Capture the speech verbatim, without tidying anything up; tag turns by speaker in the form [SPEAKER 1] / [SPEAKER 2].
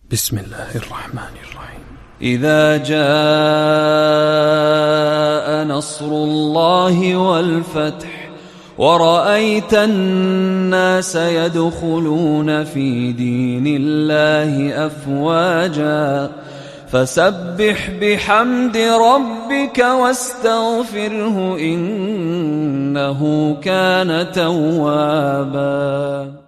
[SPEAKER 1] بسم الله الرحمن الرحيم.
[SPEAKER 2] إذا جاء نصر الله والفتح ورأيت الناس يدخلون في دين الله أفواجا فسبح بحمد ربك واستغفره إنه كان توابا.